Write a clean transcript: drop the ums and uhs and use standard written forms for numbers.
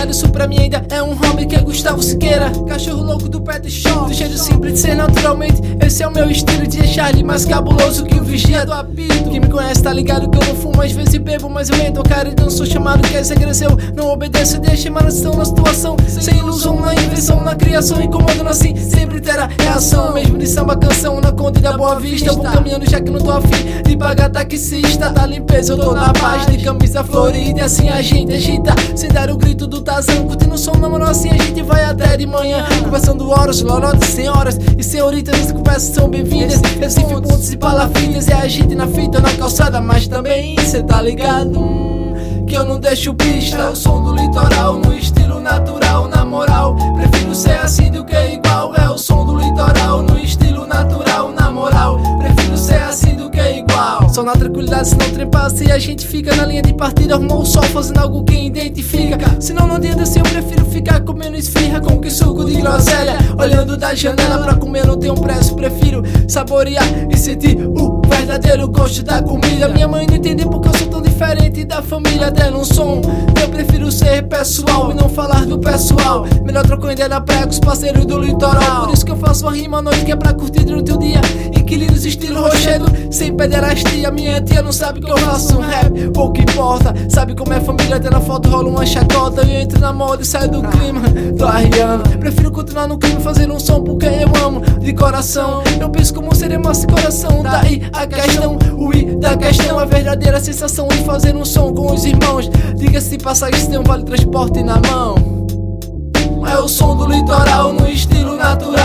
ligado, isso pra mim ainda é um hobby que é Gustavo Siqueira. Cachorro louco do pet shop, do jeito simples de ser naturalmente. Esse é o meu estilo de Charlie, mais cabuloso que o vigia do apito. Quem me conhece tá ligado que eu não fumo, às vezes bebo, mas eu entro cara e não sou chamado que essa cresceu. Não obedeço, deixa emanação na situação, sem ilusão na invenção, na criação, incomodando assim, sempre terá reação. Mesmo de samba canção, na Conde da Boa Vista, eu vou caminhando já que não tô afim de pagar taxista. Da limpeza eu tô na paz, de camisa florida, e assim a gente agita, sem dar o grito do Tazão. Curtindo o som, na moral, assim a gente vai até de manhã, conversando horas, lorotes, senhoras e senhoritas. As conversas são bem-vindas, Recife, pontos e palafitas. É a gente na fita, na calçada, mas também cê tá ligado que eu não deixo pista. É o som do litoral, no estilo natural, na moral. Prefiro ser assim do que igual. É o som do litoral, no estilo natural, na moral. Prefiro ser assim do que igual. Só na tranquilidade, se não trepasse e a gente fica na linha de partida. Arrumou o sol fazendo algo que identifica. Senão não adianta assim, eu prefiro ficar comendo esfirra com que suco de groselha. Olhando da janela pra comer, não tenho preço. Prefiro saborear e sentir o verdadeiro gosto da comida. Minha mãe não entende porque eu sou tão diferente da família dela. Um som, eu prefiro ser pessoal e não falar do pessoal. Melhor trocar ideia na praia com os parceiros do litoral. Por isso que eu faço uma rima à noite que é pra curtir durante o dia. Inquilinos estilo rochedo, sem pederastia. Minha tia não sabe que eu faço um rap, pouco importa. Sabe como é família, até na foto rola uma chacota. Eu entro na moda e saio do clima, tô arriando. Prefiro continuar no clima, fazer um som porque eu amo de coração. Eu penso como seria massa coração. Daí a questão, o i da questão, a verdadeira sensação de fazer um som com os irmãos. Diga-se de passagem, se tem um vale transporte na mão. É o som do litoral, no estilo natural.